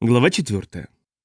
Глава 4.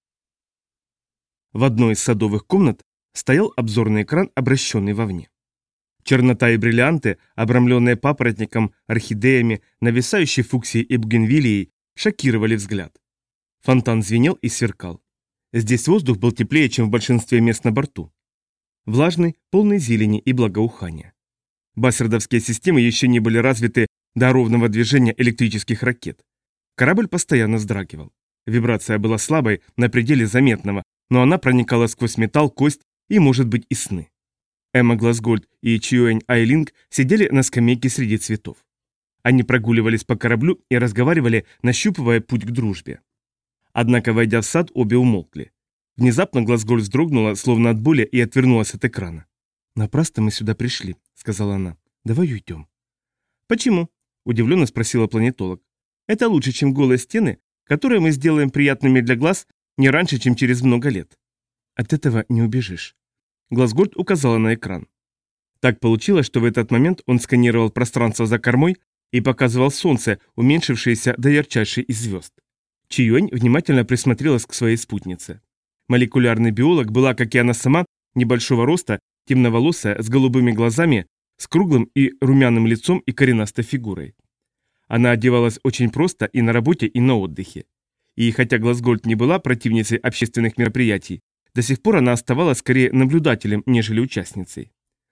В одной из садовых комнат стоял обзорный экран, обращенный вовне. Чернота и бриллианты, обрамленные папоротником, орхидеями, нависающей фуксией и бугенвиллией, шокировали взгляд. Фонтан звенел и сверкал. Здесь воздух был теплее, чем в большинстве мест на борту. Влажный, полный зелени и благоухания. Бассердовские системы еще не были развиты до ровного движения электрических ракет. Корабль постоянно вздрагивал. Вибрация была слабой, на пределе заметного, но она проникала сквозь металл, кость и, может быть, и сны. Эмма Глазгольд и Чиюэнь Айлинг сидели на скамейке среди цветов. Они прогуливались по кораблю и разговаривали, нащупывая путь к дружбе. Однако, войдя в сад, обе умолкли. Внезапно Глазгольд вздрогнула, словно от боли, и отвернулась от экрана. «Напрасно мы сюда пришли», — сказала она. «Давай уйдем». «Почему?» — удивленно спросила планетолог. «Это лучше, чем голые стены, которые мы сделаем приятными для глаз не раньше, чем через много лет». «От этого не убежишь». Глазгольд указала на экран. Так получилось, что в этот момент он сканировал пространство за кормой и показывал солнце, уменьшившееся до ярчайшей из звезд. Чиюэнь внимательно присмотрелась к своей спутнице. Молекулярный биолог была, как и она сама, небольшого роста, темноволосая, с голубыми глазами, с круглым и румяным лицом и коренастой фигурой. Она одевалась очень просто и на работе, и на отдыхе. И хотя Глазгольд не была противницей общественных мероприятий, до сих пор она оставалась скорее наблюдателем, нежели участницей.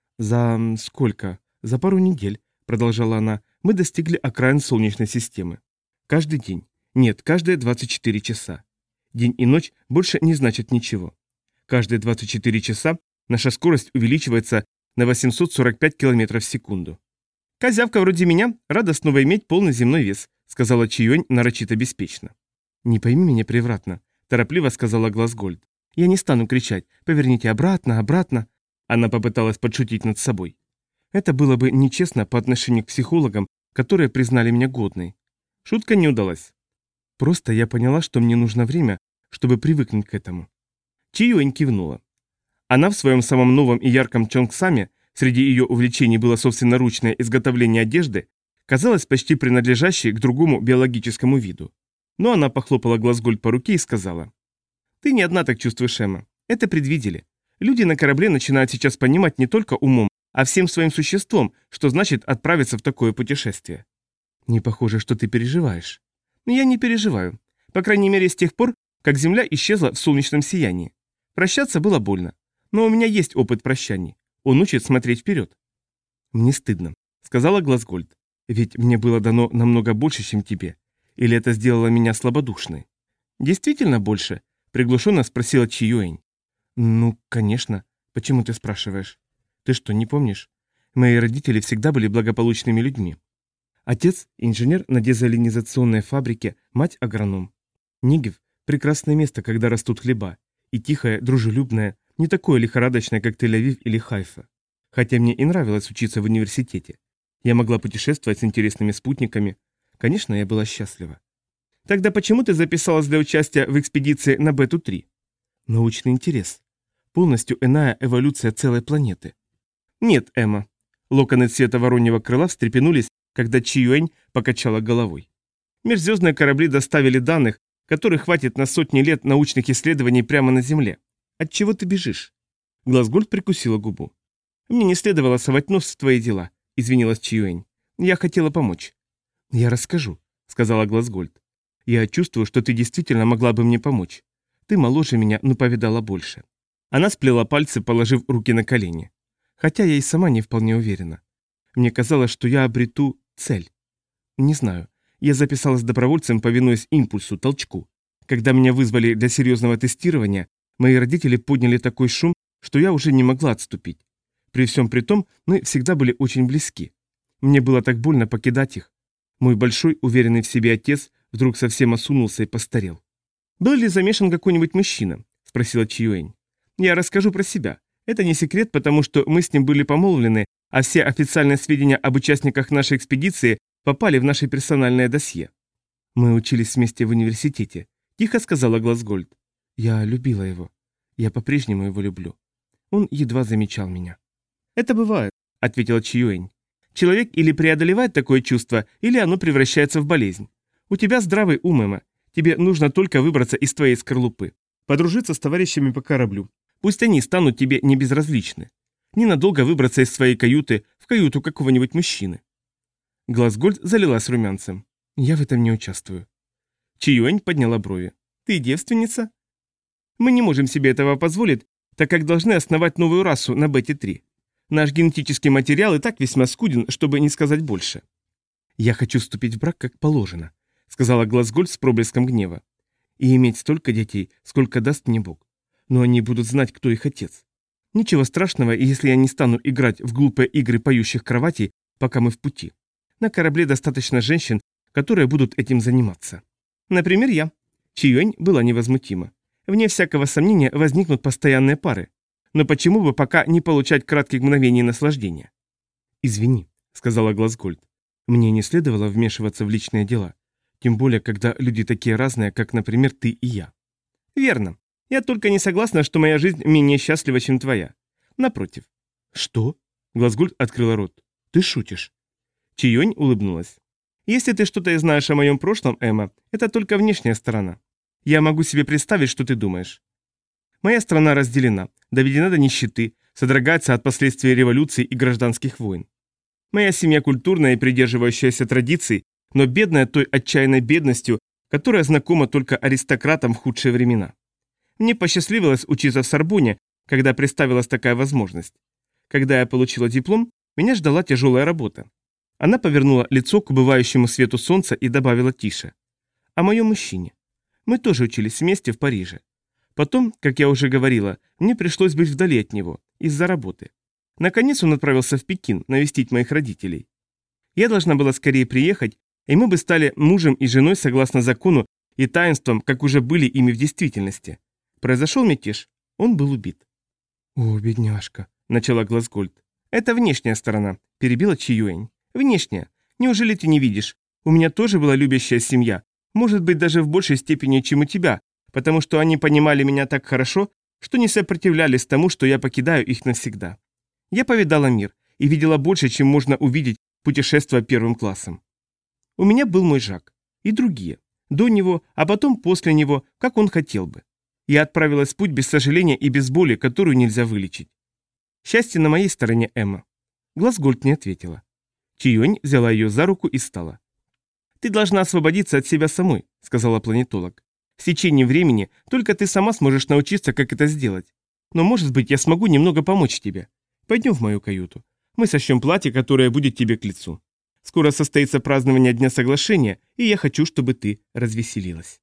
«За сколько? За пару недель», — продолжала она, — «мы достигли окраин Солнечной системы. Каждый день. Нет, каждые 24 часа. День и ночь больше не значат ничего. Каждые 24 часа наша скорость увеличивается на 845 км в секунду. «Козявка вроде меня рада снова иметь полный земной вес», — сказала Чиюэнь нарочито беспечно. «Не пойми меня превратно», — торопливо сказала Глазгольд. «Я не стану кричать: поверните обратно, обратно». Она попыталась подшутить над собой. Это было бы нечестно по отношению к психологам, которые признали меня годной. Шутка не удалась. Просто я поняла, что мне нужно время, чтобы привыкнуть к этому. Чиюэнь кивнула. Она в своем самом новом и ярком чонгсаме, среди ее увлечений было собственноручное изготовление одежды, казалась почти принадлежащей к другому биологическому виду. Но она похлопала Глазгольд по руке и сказала: «Ты не одна так чувствуешь, Эмма. Это предвидели. Люди на корабле начинают сейчас понимать не только умом, а всем своим существом, что значит отправиться в такое путешествие». «Не похоже, что ты переживаешь». «Я не переживаю. По крайней мере, с тех пор, как Земля исчезла в солнечном сиянии. Прощаться было больно. Но у меня есть опыт прощаний. Он учит смотреть вперед». «Мне стыдно», — сказала Глазгольд. «Ведь мне было дано намного больше, чем тебе. Или это сделало меня слабодушной?» «Действительно больше?» — приглушенно спросила Чиюэнь. «Ну, конечно. Почему ты спрашиваешь? Ты что, не помнишь? Мои родители всегда были благополучными людьми. Отец – инженер на дезалинизационной фабрике, мать – агроном. Нигев – прекрасное место, когда растут хлеба. И тихое, дружелюбное, не такое лихорадочное, как Тель-Авив или Хайфа. Хотя мне и нравилось учиться в университете. Я могла путешествовать с интересными спутниками. Конечно, я была счастлива». «Тогда почему ты записалась для участия в экспедиции на Бету-3?» «Научный интерес. Полностью иная эволюция целой планеты». «Нет, Эмма». Локоны цвета вороньего крыла встрепенулись, когда Чиюэнь покачала головой. «Межзвездные корабли доставили данных, которых хватит на сотни лет научных исследований прямо на Земле. От чего ты бежишь?» Глазгольд прикусила губу. «Мне не следовало совать нос в твои дела», — извинилась Чиюэнь. «Я хотела помочь». «Я расскажу», — сказала Глазгольд. «Я чувствую, что ты действительно могла бы мне помочь. Ты моложе меня, но повидала больше». Она сплела пальцы, положив руки на колени. Хотя я и сама не вполне уверена. Мне казалось, что я обрету цель. Не знаю. Я записалась добровольцем, повинуясь импульсу, толчку. Когда меня вызвали для серьезного тестирования, мои родители подняли такой шум, что я уже не могла отступить. При всем при том, мы всегда были очень близки. Мне было так больно покидать их. Мой большой, уверенный в себе отец вдруг совсем осунулся и постарел. «Был ли замешан какой-нибудь мужчина?» – спросила Чиюэнь. «Я расскажу про себя. Это не секрет, потому что мы с ним были помолвлены, а все официальные сведения об участниках нашей экспедиции попали в наше персональное досье». «Мы учились вместе в университете», – тихо сказала Глазгольд. «Я любила его. Я по-прежнему его люблю. Он едва замечал меня». «Это бывает», – ответила Чиюэнь. «Человек или преодолевает такое чувство, или оно превращается в болезнь. У тебя здравый ум, Эмма. Тебе нужно только выбраться из твоей скорлупы, подружиться с товарищами по кораблю. Пусть они станут тебе не безразличны. Ненадолго выбраться из своей каюты в каюту какого-нибудь мужчины». Глазгольд залилась румянцем. «Я в этом не участвую». Чиюань подняла брови. «Ты девственница?» «Мы не можем себе этого позволить, так как должны основать новую расу на Бете-3. Наш генетический материал и так весьма скуден, чтобы не сказать больше». «Я хочу вступить в брак как положено», — сказала Глазгольд с проблеском гнева. «И иметь столько детей, сколько даст мне Бог. Но они будут знать, кто их отец. Ничего страшного, если я не стану играть в глупые игры поющих кроватей, пока мы в пути. На корабле достаточно женщин, которые будут этим заниматься. Например, я». Чиюань была невозмутима. «Вне всякого сомнения возникнут постоянные пары. Но почему бы пока не получать кратких мгновений наслаждения?» «Извини», — сказала Глазгольд. «Мне не следовало вмешиваться в личные дела. Тем более, когда люди такие разные, как, например, ты и я». «Верно. Я только не согласна, что моя жизнь менее счастлива, чем твоя. Напротив». «Что?» — Глазгольд открыла рот. «Ты шутишь?» Чиюань улыбнулась. «Если ты что-то и знаешь о моем прошлом, Эмма, это только внешняя сторона. Я могу себе представить, что ты думаешь. Моя страна разделена, доведена до нищеты, содрогается от последствий революций и гражданских войн. Моя семья культурная и придерживающаяся традиций, но бедная той отчаянной бедностью, которая знакома только аристократам в худшие времена. Мне посчастливилось учиться в Сорбонне, когда представилась такая возможность. Когда я получила диплом, меня ждала тяжелая работа. Она повернула лицо к убывающему свету солнца и добавила тише. О моем мужчине. Мы тоже учились вместе в Париже. Потом, как я уже говорила, мне пришлось быть вдали от него, из-за работы. Наконец он отправился в Пекин навестить моих родителей. Я должна была скорее приехать, и мы бы стали мужем и женой согласно закону и таинствам, как уже были ими в действительности. Произошел мятеж, он был убит. «О, бедняжка», — начала Глазгольд. «Это внешняя сторона», — перебила Чиюэнь. «Внешняя. Неужели ты не видишь? У меня тоже была любящая семья, может быть, даже в большей степени, чем у тебя, потому что они понимали меня так хорошо, что не сопротивлялись тому, что я покидаю их навсегда. Я повидала мир и видела больше, чем можно увидеть, путешествуя первым классом. У меня был мой Жак. И другие. До него, а потом после него, как он хотел бы. Я отправилась в путь без сожаления и без боли, которую нельзя вылечить. Счастье на моей стороне, Эмма». Глазгольд не ответила. Чиюань взяла ее за руку и встала. «Ты должна освободиться от себя самой», — сказала планетолог. «В течение времени только ты сама сможешь научиться, как это сделать. Но, может быть, я смогу немного помочь тебе. Пойдем в мою каюту. Мы сошьем платье, которое будет тебе к лицу. Скоро состоится празднование Дня Соглашения, и я хочу, чтобы ты развеселилась».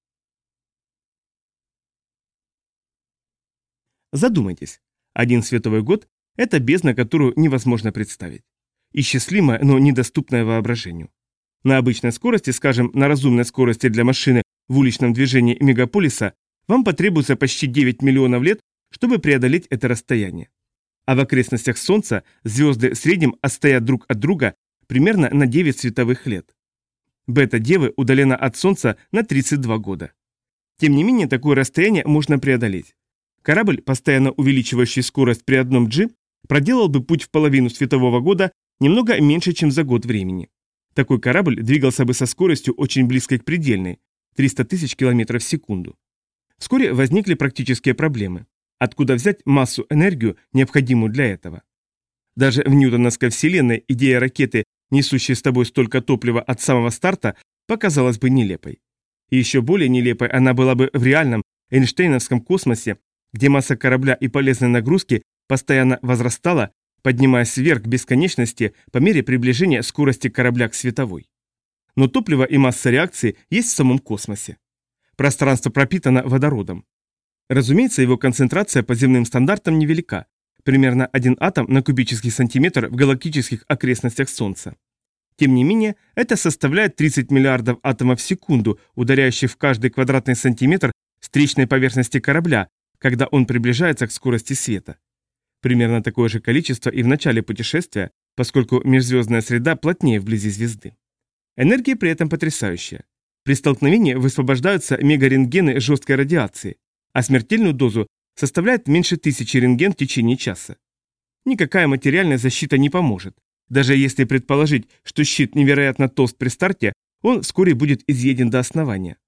Задумайтесь. Один световой год – это бездна, которую невозможно представить. Исчислимая, но недоступная воображению. На обычной скорости, скажем, на разумной скорости для машины в уличном движении мегаполиса, вам потребуется почти 9 миллионов лет, чтобы преодолеть это расстояние. А в окрестностях Солнца звезды в среднем отстоят друг от друга примерно на 9 световых лет. Бета-Девы удалена от Солнца на 32 года. Тем не менее, такое расстояние можно преодолеть. Корабль, постоянно увеличивающий скорость при одном G, проделал бы путь в половину светового года немного меньше, чем за год времени. Такой корабль двигался бы со скоростью очень близкой к предельной – 300 тысяч километров в секунду. Вскоре возникли практические проблемы. Откуда взять массу, энергию, необходимую для этого? Даже в ньютоновской вселенной идея ракеты, несущей с тобой столько топлива от самого старта, показалась бы нелепой. И еще более нелепой она была бы в реальном Эйнштейновском космосе, где масса корабля и полезной нагрузки постоянно возрастала, поднимаясь вверх к бесконечности по мере приближения скорости корабля к световой. Но топливо и масса реакции есть в самом космосе. Пространство пропитано водородом. Разумеется, его концентрация по земным стандартам невелика, примерно 1 атом на кубический сантиметр в галактических окрестностях Солнца. Тем не менее, это составляет 30 миллиардов атомов в секунду, ударяющих в каждый квадратный сантиметр встречной поверхности корабля, когда он приближается к скорости света. Примерно такое же количество и в начале путешествия, поскольку межзвездная среда плотнее вблизи звезды. Энергия при этом потрясающая. При столкновении высвобождаются мегарентгены жесткой радиации, а смертельную дозу составляет меньше 1000 рентген в течение часа. Никакая материальная защита не поможет. Даже если предположить, что щит невероятно толст при старте, он вскоре будет изъеден до основания.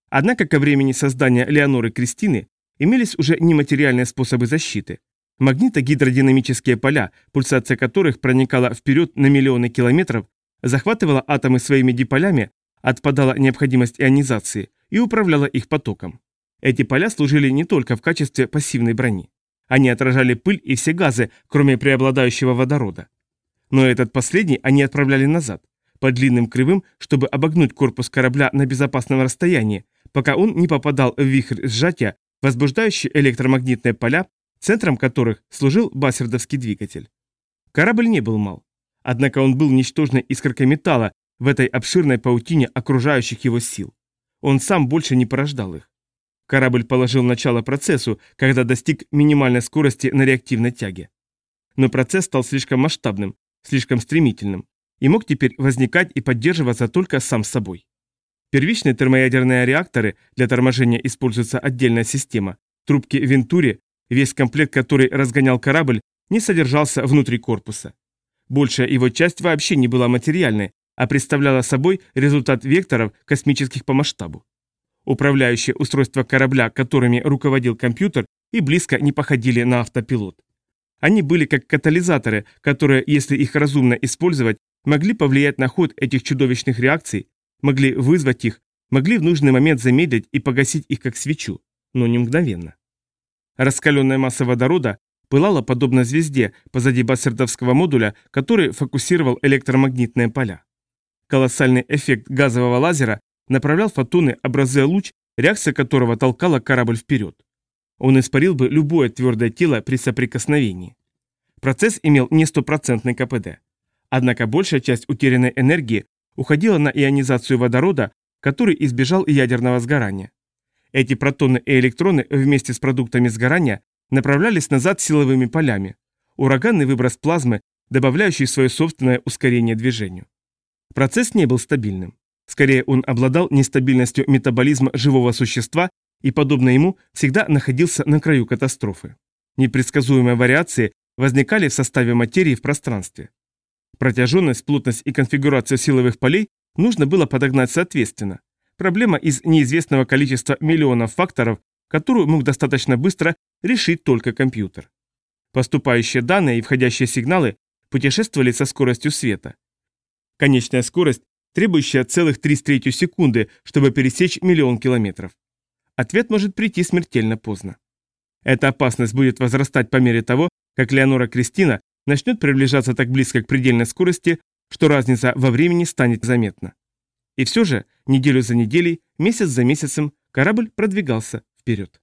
Однако ко времени создания Леоноры Кристины имелись уже нематериальные способы защиты. Магнитогидродинамические поля, пульсация которых проникала вперед на миллионы километров, захватывала атомы своими диполями, отпадала необходимость ионизации и управляла их потоком. Эти поля служили не только в качестве пассивной брони. Они отражали пыль и все газы, кроме преобладающего водорода. Но этот последний они отправляли назад, по длинным кривым, чтобы обогнуть корпус корабля на безопасном расстоянии, пока он не попадал в вихрь сжатия, возбуждающий электромагнитные поля, центром которых служил бассердовский двигатель. Корабль не был мал. Однако он был ничтожной искоркой металла в этой обширной паутине окружающих его сил. Он сам больше не порождал их. Корабль положил начало процессу, когда достиг минимальной скорости на реактивной тяге. Но процесс стал слишком масштабным, слишком стремительным, и мог теперь возникать и поддерживаться только сам собой. Первичные термоядерные реакторы, для торможения используется отдельная система, трубки Вентури, весь комплект, который разгонял корабль, не содержался внутри корпуса. Большая его часть вообще не была материальной, а представляла собой результат векторов, космических по масштабу. Управляющие устройства корабля, которыми руководил компьютер, и близко не походили на автопилот. Они были как катализаторы, которые, если их разумно использовать, могли повлиять на ход этих чудовищных реакций, могли вызвать их, могли в нужный момент замедлить и погасить их как свечу, но не мгновенно. Раскаленная масса водорода пылала подобно звезде позади бассердовского модуля, который фокусировал электромагнитные поля. Колоссальный эффект газового лазера направлял фотоны, образуя луч, реакция которого толкала корабль вперед. Он испарил бы любое твердое тело при соприкосновении. Процесс имел не стопроцентный КПД. Однако большая часть утерянной энергии уходила на ионизацию водорода, который избежал ядерного сгорания. Эти протоны и электроны вместе с продуктами сгорания направлялись назад силовыми полями. Ураганный выброс плазмы, добавляющий свое собственное ускорение движению. Процесс не был стабильным. Скорее, он обладал нестабильностью метаболизма живого существа и, подобно ему, всегда находился на краю катастрофы. Непредсказуемые вариации возникали в составе материи в пространстве. Протяженность, плотность и конфигурацию силовых полей нужно было подогнать соответственно. Проблема из неизвестного количества миллионов факторов, которую мог достаточно быстро решить только компьютер. Поступающие данные и входящие сигналы путешествовали со скоростью света. Конечная скорость, требующая целых 3/3 секунды, чтобы пересечь миллион километров. Ответ может прийти смертельно поздно. Эта опасность будет возрастать по мере того, как Леонора Кристина начнет приближаться так близко к предельной скорости, что разница во времени станет заметна. И все же, неделю за неделей, месяц за месяцем, корабль продвигался вперед.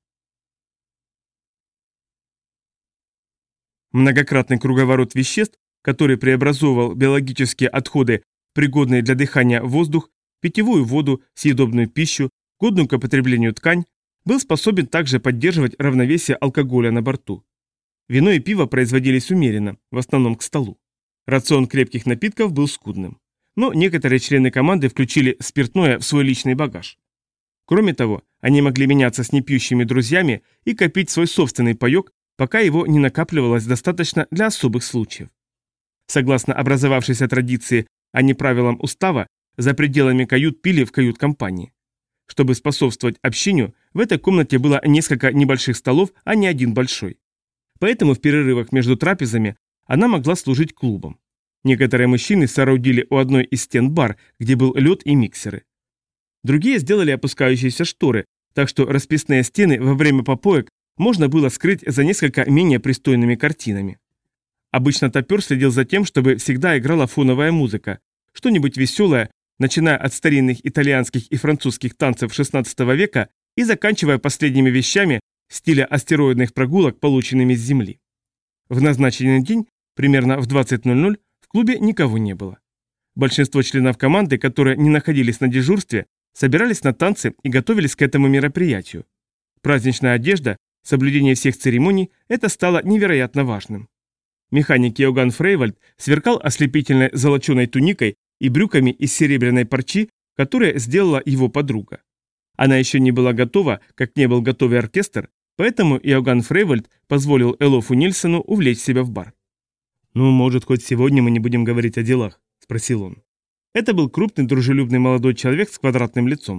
Многократный круговорот веществ, который преобразовывал биологические отходы, пригодные для дыхания воздух, питьевую воду, съедобную пищу, годную к употреблению ткань, был способен также поддерживать равновесие алкоголя на борту. Вино и пиво производились умеренно, в основном к столу. Рацион крепких напитков был скудным. Но некоторые члены команды включили спиртное в свой личный багаж. Кроме того, они могли меняться с непьющими друзьями и копить свой собственный паёк, пока его не накапливалось достаточно для особых случаев. Согласно образовавшейся традиции, а не правилам устава, за пределами кают пили в кают-компании. Чтобы способствовать общению, в этой комнате было несколько небольших столов, а не один большой. Поэтому в перерывах между трапезами она могла служить клубом. Некоторые мужчины соорудили у одной из стен бар, где был лед и миксеры. Другие сделали опускающиеся шторы, так что расписные стены во время попоек можно было скрыть за несколько менее пристойными картинами. Обычно топер следил за тем, чтобы всегда играла фоновая музыка, что-нибудь веселое, начиная от старинных итальянских и французских танцев XVI века и заканчивая последними вещами в стиле астероидных прогулок, полученными с Земли. В назначенный день, примерно в 20:00, в клубе никого не было. Большинство членов команды, которые не находились на дежурстве, собирались на танцы и готовились к этому мероприятию. Праздничная одежда, соблюдение всех церемоний – это стало невероятно важным. Механик Иоганн Фрейвальд сверкал ослепительной золоченой туникой и брюками из серебряной парчи, которые сделала его подруга. Она еще не была готова, как не был готов и оркестр, поэтому Иоганн Фрейвальд позволил Элофу Нильсону увлечь себя в бар. «Ну, может, хоть сегодня мы не будем говорить о делах?» – спросил он. Это был крупный, дружелюбный молодой человек с квадратным лицом.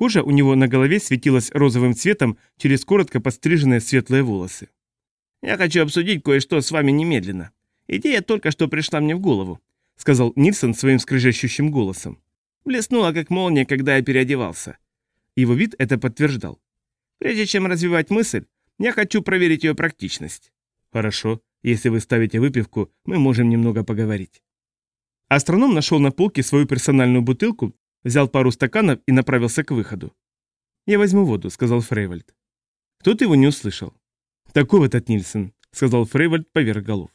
Кожа у него на голове светилась розовым цветом через коротко подстриженные светлые волосы. «Я хочу обсудить кое-что с вами немедленно. Идея только что пришла мне в голову», — сказал Нильсон своим скрежещущим голосом. «Блеснула, как молния, когда я переодевался». Его вид это подтверждал. «Прежде чем развивать мысль, я хочу проверить ее практичность». «Хорошо. Если вы ставите выпивку, мы можем немного поговорить». Астроном нашел на полке свою персональную бутылку, взял пару стаканов и направился к выходу. «Я возьму воду», — сказал Фрейвальд. Кто-то его не услышал. «Таков этот Нильсон», — сказал Фрейвальд поверх голов.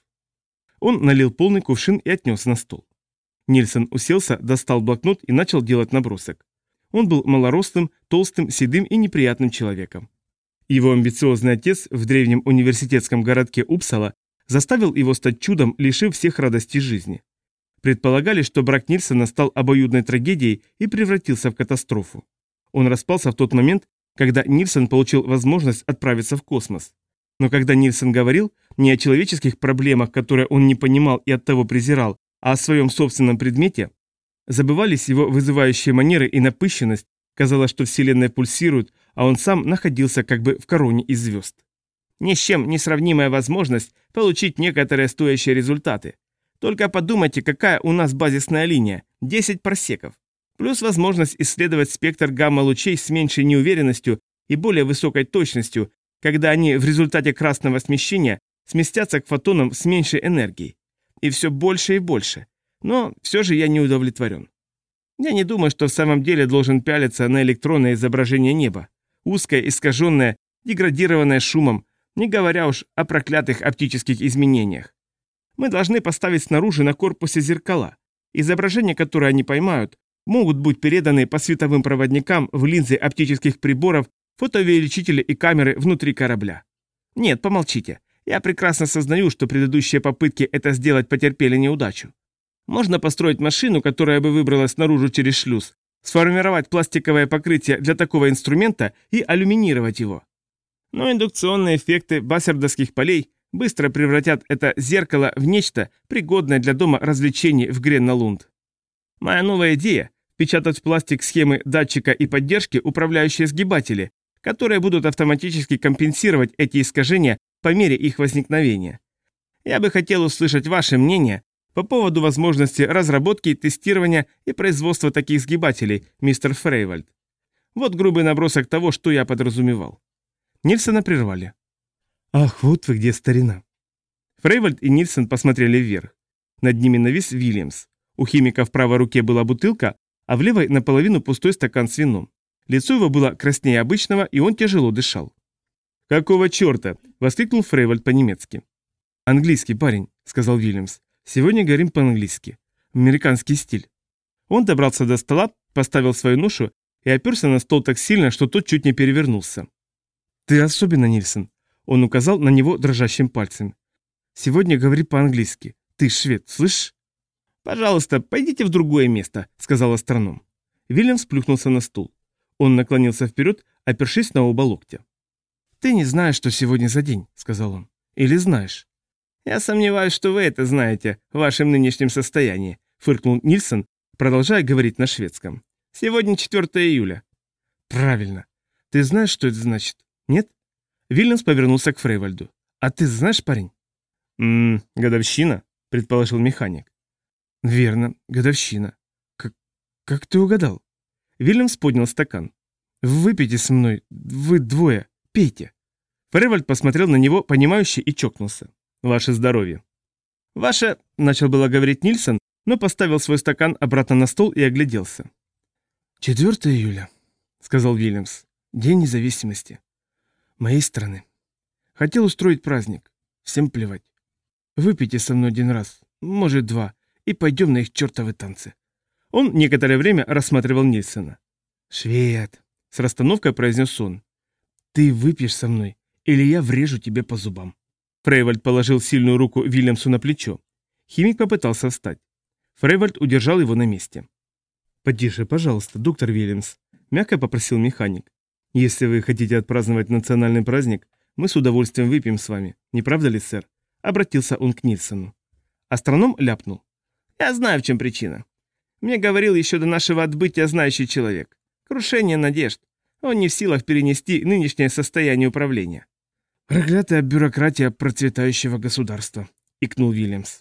Он налил полный кувшин и отнес на стол. Нильсон уселся, достал блокнот и начал делать набросок. Он был малорослым, толстым, седым и неприятным человеком. Его амбициозный отец в древнем университетском городке Упсала заставил его стать чудом, лишив всех радостей жизни. Предполагали, что брак Нильсона стал обоюдной трагедией и превратился в катастрофу. Он распался в тот момент, когда Нильсон получил возможность отправиться в космос. Но когда Нильсон говорил не о человеческих проблемах, которые он не понимал и оттого презирал, а о своем собственном предмете, забывались его вызывающие манеры и напыщенность, казалось, что Вселенная пульсирует, а он сам находился как бы в короне из звезд. Ни с чем не сравнимая возможность получить некоторые стоящие результаты. Только подумайте, какая у нас базисная линия – 10 парсеков. Плюс возможность исследовать спектр гамма-лучей с меньшей неуверенностью и более высокой точностью, когда они в результате красного смещения сместятся к фотонам с меньшей энергией. И все больше и больше. Но все же я не удовлетворен. Я не думаю, что в самом деле должен пялиться на электронное изображение неба. Узкое, искаженное, деградированное шумом, не говоря уж о проклятых оптических изменениях. Мы должны поставить снаружи на корпусе зеркала. Изображения, которые они поймают, могут быть переданы по световым проводникам в линзы оптических приборов, фотоувеличители и камеры внутри корабля. Нет, помолчите. Я прекрасно сознаю, что предыдущие попытки это сделать потерпели неудачу. Можно построить машину, которая бы выбралась наружу через шлюз, сформировать пластиковое покрытие для такого инструмента и алюминировать его. Но индукционные эффекты бассердовских полей быстро превратят это зеркало в нечто, пригодное для дома развлечений в Гренна-Лунд. Моя новая идея – впечатать в пластик схемы датчика и поддержки управляющие сгибатели, которые будут автоматически компенсировать эти искажения по мере их возникновения. Я бы хотел услышать ваше мнение по поводу возможности разработки, тестирования и производства таких сгибателей, мистер Фрейвальд. Вот грубый набросок того, что я подразумевал. Нильсона прервали. «Ах, вот вы где, старина!» Фрейвальд и Нильсон посмотрели вверх. Над ними навис Вильямс. У химика в правой руке была бутылка, а в левой наполовину пустой стакан с вином. Лицо его было краснее обычного, и он тяжело дышал. «Какого черта?» – воскликнул Фрейвальд по-немецки. «Английский парень», – сказал Вильямс. «Сегодня говорим по-английски. Американский стиль». Он добрался до стола, поставил свою ношу и оперся на стол так сильно, что тот чуть не перевернулся. «Ты особенно, Нильсон», – он указал на него дрожащим пальцем. «Сегодня говори по-английски. Ты швед, слышишь?» «Пожалуйста, пойдите в другое место», – сказал астроном. Вильямс плюхнулся на стул. Он наклонился вперед, опершись на оба локтя. «Ты не знаешь, что сегодня за день», — сказал он. «Или знаешь?» «Я сомневаюсь, что вы это знаете в вашем нынешнем состоянии», — фыркнул Нильсон, продолжая говорить на шведском. «Сегодня 4 июля». «Правильно. Ты знаешь, что это значит? Нет?» Вильямс повернулся к Фрейвальду. «А ты знаешь, парень?» «Годовщина», — предположил механик. «Верно, годовщина. Как ты угадал?» Вильямс поднял стакан. «Выпейте со мной, вы двое, пейте». Фрейвальд посмотрел на него, понимающе, и чокнулся. «Ваше здоровье». «Ваше...» — начал было говорить Нильсон, но поставил свой стакан обратно на стол и огляделся. 4 июля, — сказал Вильямс, — День независимости. Моей страны. Хотел устроить праздник. Всем плевать. Выпейте со мной один раз, может 2, и пойдем на их чертовы танцы». Он некоторое время рассматривал Нильсона. «Швед», — с расстановкой произнес он, — «ты выпьешь со мной, или я врежу тебе по зубам». Фрейвальд положил сильную руку Вильямсу на плечо. Химик попытался встать. Фрейвальд удержал его на месте. «Потише, пожалуйста, доктор Вильямс», — мягко попросил механик. «Если вы хотите отпраздновать национальный праздник, мы с удовольствием выпьем с вами. Не правда ли, сэр?» Обратился он к Нильсону. Астроном ляпнул. «Я знаю, в чем причина. Мне говорил еще до нашего отбытия знающий человек. Крушение надежд. Он не в силах перенести нынешнее состояние управления. «Проклятая бюрократия процветающего государства», — икнул Вильямс.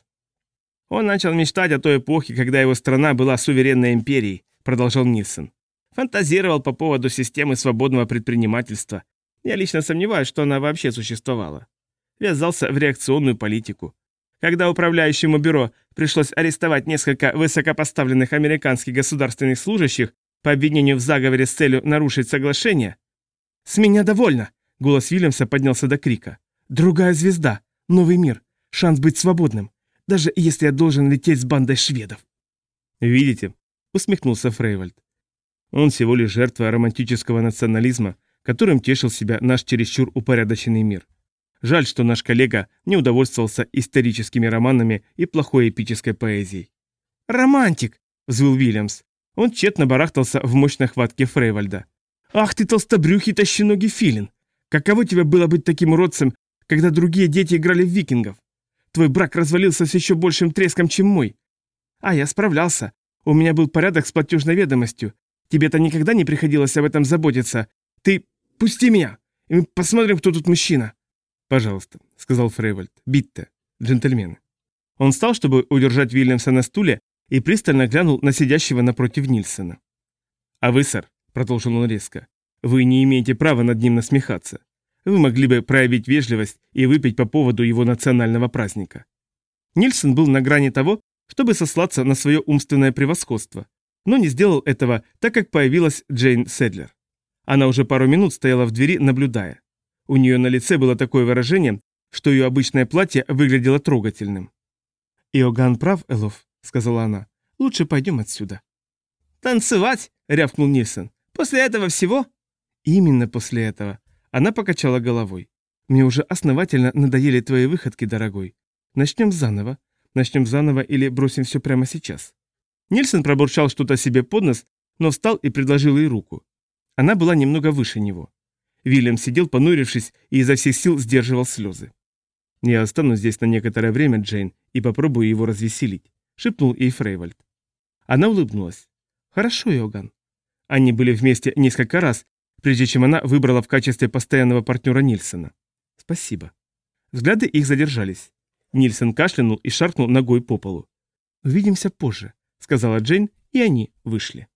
Он начал мечтать о той эпохе, когда его страна была суверенной империей, продолжал Нильсон. Фантазировал по поводу системы свободного предпринимательства. Я лично сомневаюсь, что она вообще существовала. Ввязался в реакционную политику. Когда управляющему бюро пришлось арестовать несколько высокопоставленных американских государственных служащих по обвинению в заговоре с целью нарушить соглашение... «С меня довольно!» — голос Вильямса поднялся до крика. «Другая звезда, новый мир, шанс быть свободным, даже если я должен лететь с бандой шведов». «Видите?» — усмехнулся Фрейвальд. «Он всего лишь жертва романтического национализма, которым тешил себя наш чересчур упорядоченный мир. Жаль, что наш коллега не удовольствовался историческими романами и плохой эпической поэзией». «Романтик!» — взвыл Вильямс. Он тщетно барахтался в мощной хватке Фрейвальда. «Ах ты толстобрюхий тощеногий филин! Каково тебе было быть таким уродцем, когда другие дети играли в викингов? Твой брак развалился с еще большим треском, чем мой. А я справлялся. У меня был порядок с платежной ведомостью. Тебе-то никогда не приходилось об этом заботиться. Ты... Пусти меня, и мы посмотрим, кто тут мужчина». «Пожалуйста», — сказал Фрейвальд. «Битте, джентльмены». Он встал, чтобы удержать Вильямса на стуле, и пристально глянул на сидящего напротив Нильсона. «А вы, сэр», — продолжил он резко, — «вы не имеете права над ним насмехаться. Вы могли бы проявить вежливость и выпить по поводу его национального праздника». Нильсон был на грани того, чтобы сослаться на свое умственное превосходство, но не сделал этого, так как появилась Джейн Седлер. Она уже пару минут стояла в двери, наблюдая. У нее на лице было такое выражение, что ее обычное платье выглядело трогательным. «Иоганн прав, Элоф», — сказала она. «Лучше пойдем отсюда». «Танцевать?» — рявкнул Нильсон. «После этого всего?» «Именно после этого». Она покачала головой. «Мне уже основательно надоели твои выходки, дорогой. Начнем заново. Начнем заново или бросим все прямо сейчас». Нильсон пробурчал что-то себе под нос, но встал и предложил ей руку. Она была немного выше него. Вильям сидел, понурившись, и изо всех сил сдерживал слезы. «Я останусь здесь на некоторое время, Джейн, и попробую его развеселить», — шепнул ей Фрейвальд. Она улыбнулась. «Хорошо, Иоганн». Они были вместе несколько раз, прежде чем она выбрала в качестве постоянного партнера Нильсона. «Спасибо». Взгляды их задержались. Нильсон кашлянул и шаркнул ногой по полу. «Увидимся позже», — сказала Джейн, и они вышли.